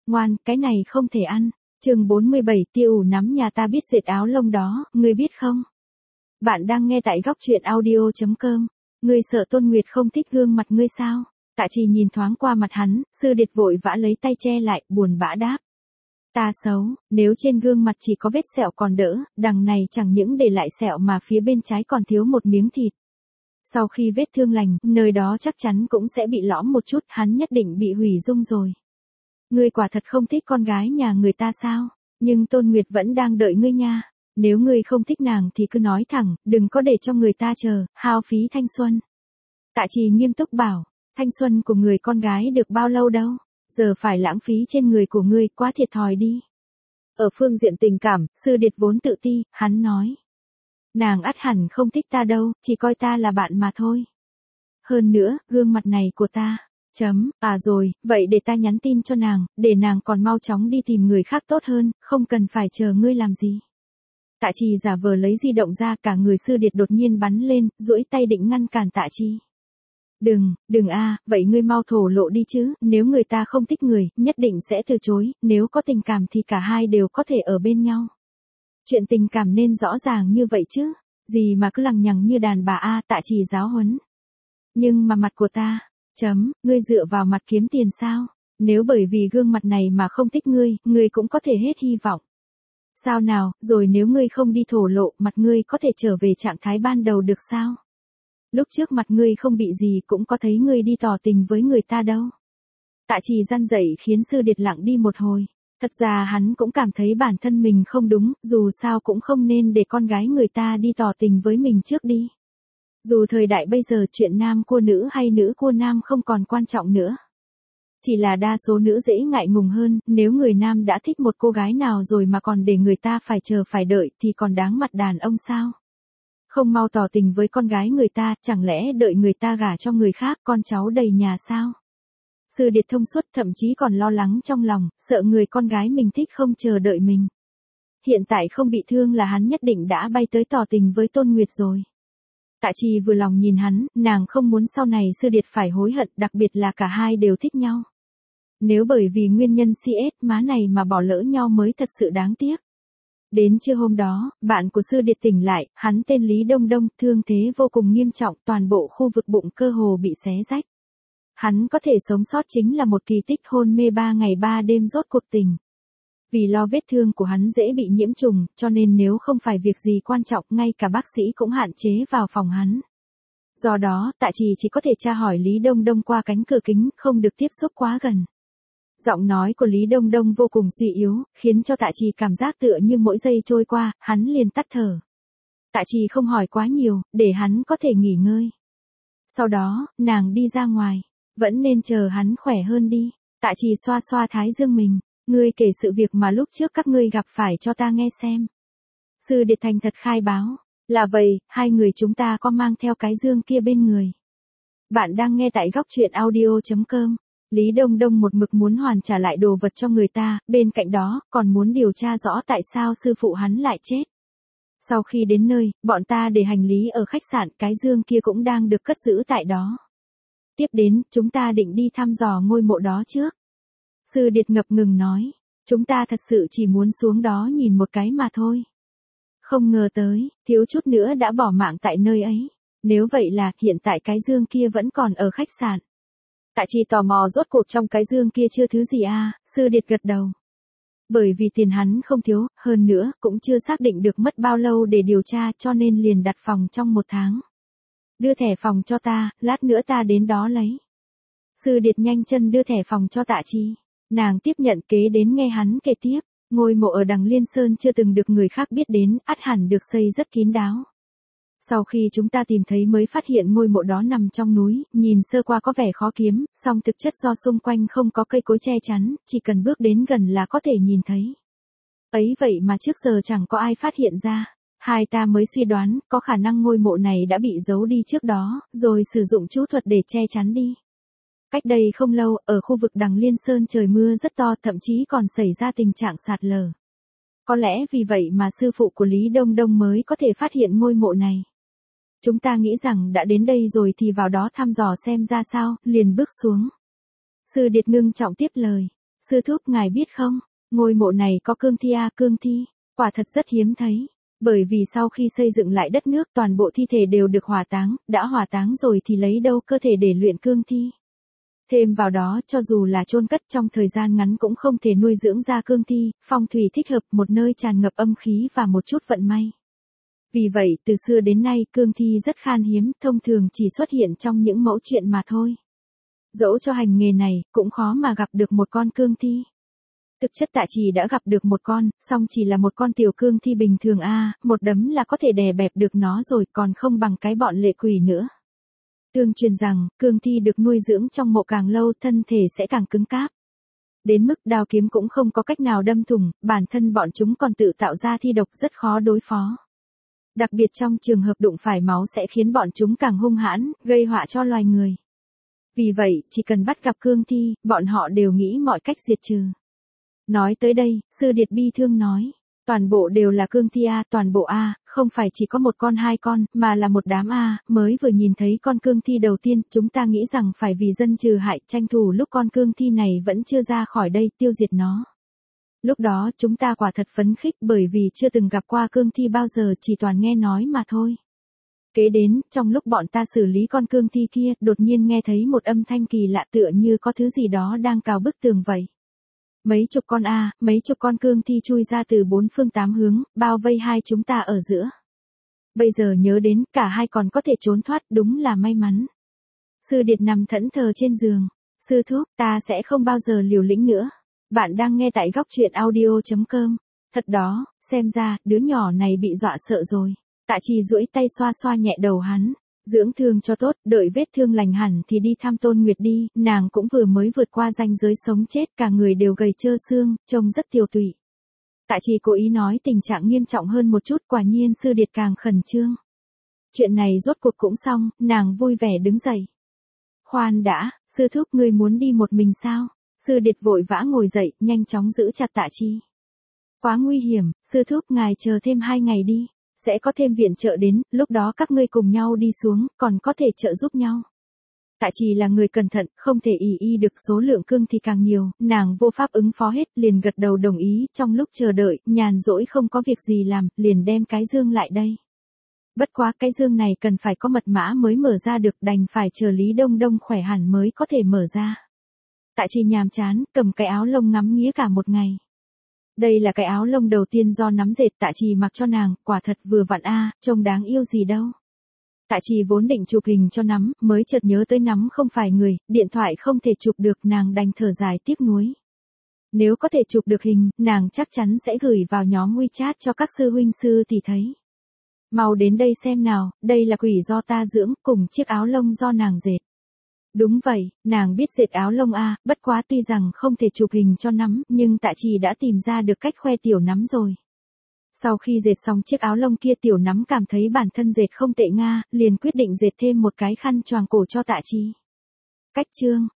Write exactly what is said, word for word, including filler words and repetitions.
ngoan, cái này không thể ăn. Chương bốn mươi bảy, Tiêu Ủ nắm nhà ta biết dệt áo lông đó, ngươi biết không? Bạn đang nghe tại góc truyện audio chấm com. Ngươi sợ Tôn Nguyệt không thích gương mặt ngươi sao? Tạ Trì nhìn thoáng qua mặt hắn, Sư Điệt vội vã lấy tay che lại, buồn bã đáp. Ta xấu, nếu trên gương mặt chỉ có vết sẹo còn đỡ, đằng này chẳng những để lại sẹo mà phía bên trái còn thiếu một miếng thịt. Sau khi vết thương lành, nơi đó chắc chắn cũng sẽ bị lõm một chút, hắn nhất định bị hủy dung rồi. Ngươi quả thật không thích con gái nhà người ta sao? Nhưng Tôn Nguyệt vẫn đang đợi ngươi nha. Nếu ngươi không thích nàng thì cứ nói thẳng, đừng có để cho người ta chờ, hao phí thanh xuân. Tạ Trì nghiêm túc bảo, thanh xuân của người con gái được bao lâu đâu, giờ phải lãng phí trên người của ngươi, quá thiệt thòi đi. Ở phương diện tình cảm, Sư Điệt vốn tự ti, hắn nói. Nàng ắt hẳn không thích ta đâu, chỉ coi ta là bạn mà thôi. Hơn nữa, gương mặt này của ta. Chấm, à rồi, vậy để ta nhắn tin cho nàng, để nàng còn mau chóng đi tìm người khác tốt hơn, không cần phải chờ ngươi làm gì. Tạ Trì giả vờ lấy di động ra, cả người Sư Điệt đột nhiên bắn lên, duỗi tay định ngăn cản Tạ Trì. Đừng, đừng a, vậy ngươi mau thổ lộ đi chứ, nếu người ta không thích người, nhất định sẽ từ chối, nếu có tình cảm thì cả hai đều có thể ở bên nhau. Chuyện tình cảm nên rõ ràng như vậy chứ, gì mà cứ lằng nhằng như đàn bà a, Tạ Trì giáo huấn. Nhưng mà mặt của ta, chấm, ngươi dựa vào mặt kiếm tiền sao? Nếu bởi vì gương mặt này mà không thích ngươi, ngươi cũng có thể hết hy vọng. Sao nào, rồi nếu ngươi không đi thổ lộ, mặt ngươi có thể trở về trạng thái ban đầu được sao? Lúc trước mặt ngươi không bị gì cũng có thấy ngươi đi tỏ tình với người ta đâu. Tạ Trì răn dậy khiến Sư Điệt lặng đi một hồi. Thật ra hắn cũng cảm thấy bản thân mình không đúng, dù sao cũng không nên để con gái người ta đi tỏ tình với mình trước đi. Dù thời đại bây giờ chuyện nam cua nữ hay nữ cua nam không còn quan trọng nữa. Chỉ là đa số nữ dễ ngại ngùng hơn, nếu người nam đã thích một cô gái nào rồi mà còn để người ta phải chờ phải đợi thì còn đáng mặt đàn ông sao? Không mau tỏ tình với con gái người ta, chẳng lẽ đợi người ta gả cho người khác, con cháu đầy nhà sao? Sư Điệt thông suốt, thậm chí còn lo lắng trong lòng, sợ người con gái mình thích không chờ đợi mình. Hiện tại không bị thương là hắn nhất định đã bay tới tỏ tình với Tôn Nguyệt rồi. Tạ Trì vừa lòng nhìn hắn, nàng không muốn sau này Sư Điệt phải hối hận, đặc biệt là cả hai đều thích nhau. Nếu bởi vì nguyên nhân xê ét má này mà bỏ lỡ nhau mới thật sự đáng tiếc. Đến trưa hôm đó, bạn của Sư Điệt tỉnh lại, hắn tên Lý Đông Đông, thương thế vô cùng nghiêm trọng, toàn bộ khu vực bụng cơ hồ bị xé rách. Hắn có thể sống sót chính là một kỳ tích, hôn mê ba ngày ba đêm rốt cuộc tỉnh. Vì lo vết thương của hắn dễ bị nhiễm trùng, cho nên nếu không phải việc gì quan trọng, ngay cả bác sĩ cũng hạn chế vào phòng hắn. Do đó, Tạ Trì chỉ có thể tra hỏi Lý Đông Đông qua cánh cửa kính, không được tiếp xúc quá gần. Giọng nói của Lý Đông Đông vô cùng suy yếu, khiến cho Tạ Trì cảm giác tựa như mỗi giây trôi qua, hắn liền tắt thở. Tạ Trì không hỏi quá nhiều, để hắn có thể nghỉ ngơi. Sau đó, nàng đi ra ngoài, vẫn nên chờ hắn khỏe hơn đi. Tạ Trì xoa xoa thái dương mình, ngươi kể sự việc mà lúc trước các ngươi gặp phải cho ta nghe xem. Sư Điệt thành thật khai báo, là vậy, hai người chúng ta có mang theo cái dương kia bên người. Bạn đang nghe tại góc truyện audio chấm com. Lý Đông Đông một mực muốn hoàn trả lại đồ vật cho người ta, bên cạnh đó, còn muốn điều tra rõ tại sao sư phụ hắn lại chết. Sau khi đến nơi, bọn ta để hành lý ở khách sạn, cái dương kia cũng đang được cất giữ tại đó. Tiếp đến, chúng ta định đi thăm dò ngôi mộ đó trước. Sư Điệt ngập ngừng nói, chúng ta thật sự chỉ muốn xuống đó nhìn một cái mà thôi. Không ngờ tới, thiếu chút nữa đã bỏ mạng tại nơi ấy. Nếu vậy là, hiện tại cái dương kia vẫn còn ở khách sạn. Tạ Trì tò mò rốt cuộc trong cái dương kia chưa thứ gì à, Sư Điệt gật đầu. Bởi vì tiền hắn không thiếu, hơn nữa, cũng chưa xác định được mất bao lâu để điều tra cho nên liền đặt phòng trong một tháng. Đưa thẻ phòng cho ta, lát nữa ta đến đó lấy. Sư Điệt nhanh chân đưa thẻ phòng cho Tạ Trì. Nàng tiếp nhận, kế đến nghe hắn kể tiếp. Ngôi mộ ở đằng Liên Sơn chưa từng được người khác biết đến, ắt hẳn được xây rất kín đáo. Sau khi chúng ta tìm thấy mới phát hiện ngôi mộ đó nằm trong núi, nhìn sơ qua có vẻ khó kiếm, song thực chất do xung quanh không có cây cối che chắn, chỉ cần bước đến gần là có thể nhìn thấy. Ấy vậy mà trước giờ chẳng có ai phát hiện ra. Hai ta mới suy đoán, có khả năng ngôi mộ này đã bị giấu đi trước đó, rồi sử dụng chú thuật để che chắn đi. Cách đây không lâu, ở khu vực đằng Liên Sơn trời mưa rất to, thậm chí còn xảy ra tình trạng sạt lở. Có lẽ vì vậy mà sư phụ của Lý Đông Đông mới có thể phát hiện ngôi mộ này. Chúng ta nghĩ rằng đã đến đây rồi thì vào đó thăm dò xem ra sao, liền bước xuống. Sư Điệt ngưng trọng tiếp lời. Sư thúc ngài biết không, ngôi mộ này có cương thi à, cương thi, quả thật rất hiếm thấy. Bởi vì sau khi xây dựng lại đất nước toàn bộ thi thể đều được hỏa táng, đã hỏa táng rồi thì lấy đâu cơ thể để luyện cương thi. Thêm vào đó cho dù là chôn cất trong thời gian ngắn cũng không thể nuôi dưỡng ra cương thi, phong thủy thích hợp một nơi tràn ngập âm khí và một chút vận may. Vì vậy từ xưa đến nay cương thi rất khan hiếm, thông thường chỉ xuất hiện trong những mẫu chuyện mà thôi. Dẫu cho hành nghề này, cũng khó mà gặp được một con cương thi. Thực chất Tạ Trì đã gặp được một con, song chỉ là một con tiểu cương thi bình thường a, à, một đấm là có thể đè bẹp được nó rồi, còn không bằng cái bọn lệ quỷ nữa. Tương truyền rằng, cương thi được nuôi dưỡng trong mộ càng lâu thân thể sẽ càng cứng cáp. Đến mức đao kiếm cũng không có cách nào đâm thủng, bản thân bọn chúng còn tự tạo ra thi độc rất khó đối phó. Đặc biệt trong trường hợp đụng phải máu sẽ khiến bọn chúng càng hung hãn, gây họa cho loài người. Vì vậy, chỉ cần bắt gặp cương thi, bọn họ đều nghĩ mọi cách diệt trừ. Nói tới đây, Sư Điệt bi thương nói, toàn bộ đều là cương thi a, toàn bộ a, không phải chỉ có một con hai con, mà là một đám a, mới vừa nhìn thấy con cương thi đầu tiên, chúng ta nghĩ rằng phải vì dân trừ hại, tranh thủ lúc con cương thi này vẫn chưa ra khỏi đây, tiêu diệt nó. Lúc đó chúng ta quả thật phấn khích bởi vì chưa từng gặp qua cương thi bao giờ, chỉ toàn nghe nói mà thôi. Kế đến, trong lúc bọn ta xử lý con cương thi kia, đột nhiên nghe thấy một âm thanh kỳ lạ tựa như có thứ gì đó đang cào bức tường vậy. Mấy chục con a, à, mấy chục con cương thi chui ra từ bốn phương tám hướng, bao vây hai chúng ta ở giữa. Bây giờ nhớ đến, cả hai còn có thể trốn thoát, đúng là may mắn. Sư Điệt nằm thẫn thờ trên giường. Sư thúc, ta sẽ không bao giờ liều lĩnh nữa. Bạn đang nghe tại góc truyện audio chấm com. Thật đó, xem ra, đứa nhỏ này bị dọa sợ rồi. Tạ Trì duỗi tay xoa xoa nhẹ đầu hắn. Dưỡng thương cho tốt, đợi vết thương lành hẳn thì đi thăm Tôn Nguyệt đi, nàng cũng vừa mới vượt qua ranh giới sống chết, cả người đều gầy trơ xương, trông rất tiều tụy. Tạ Trì cố ý nói tình trạng nghiêm trọng hơn một chút, quả nhiên Sư Điệt càng khẩn trương. Chuyện này rốt cuộc cũng xong, nàng vui vẻ đứng dậy. Khoan đã, sư thúc ngươi muốn đi một mình sao? Sư Điệt vội vã ngồi dậy, nhanh chóng giữ chặt Tạ Trì. Quá nguy hiểm, sư thúc ngài chờ thêm hai ngày đi. Sẽ có thêm viện trợ đến, lúc đó các ngươi cùng nhau đi xuống, còn có thể trợ giúp nhau. Tạ Trì là người cẩn thận, không thể ỷ y được số lượng cương thì càng nhiều, nàng vô pháp ứng phó hết, liền gật đầu đồng ý, trong lúc chờ đợi, nhàn rỗi không có việc gì làm, liền đem cái dương lại đây. Bất quá cái dương này cần phải có mật mã mới mở ra được, đành phải chờ Lý Đông Đông khỏe hẳn mới có thể mở ra. Tạ Trì nhàm chán, cầm cái áo lông ngắm nghía cả một ngày. Đây là cái áo lông đầu tiên do nắm dệt Tạ Trì mặc cho nàng, quả thật vừa vặn a, à, trông đáng yêu gì đâu. Tạ Trì vốn định chụp hình cho nắm, mới chợt nhớ tới nắm không phải người, điện thoại không thể chụp được, nàng đành thở dài tiếc nuối. Nếu có thể chụp được hình, nàng chắc chắn sẽ gửi vào nhóm WeChat cho các sư huynh sư tỷ thấy. Mau đến đây xem nào, đây là quỷ do ta dưỡng, cùng chiếc áo lông do nàng dệt. Đúng vậy, nàng biết dệt áo lông a, à, bất quá tuy rằng không thể chụp hình cho nắm, nhưng Tạ Trì đã tìm ra được cách khoe tiểu nắm rồi. Sau khi dệt xong chiếc áo lông kia tiểu nắm cảm thấy bản thân dệt không tệ nga, liền quyết định dệt thêm một cái khăn choàng cổ cho Tạ Trì. Cách chương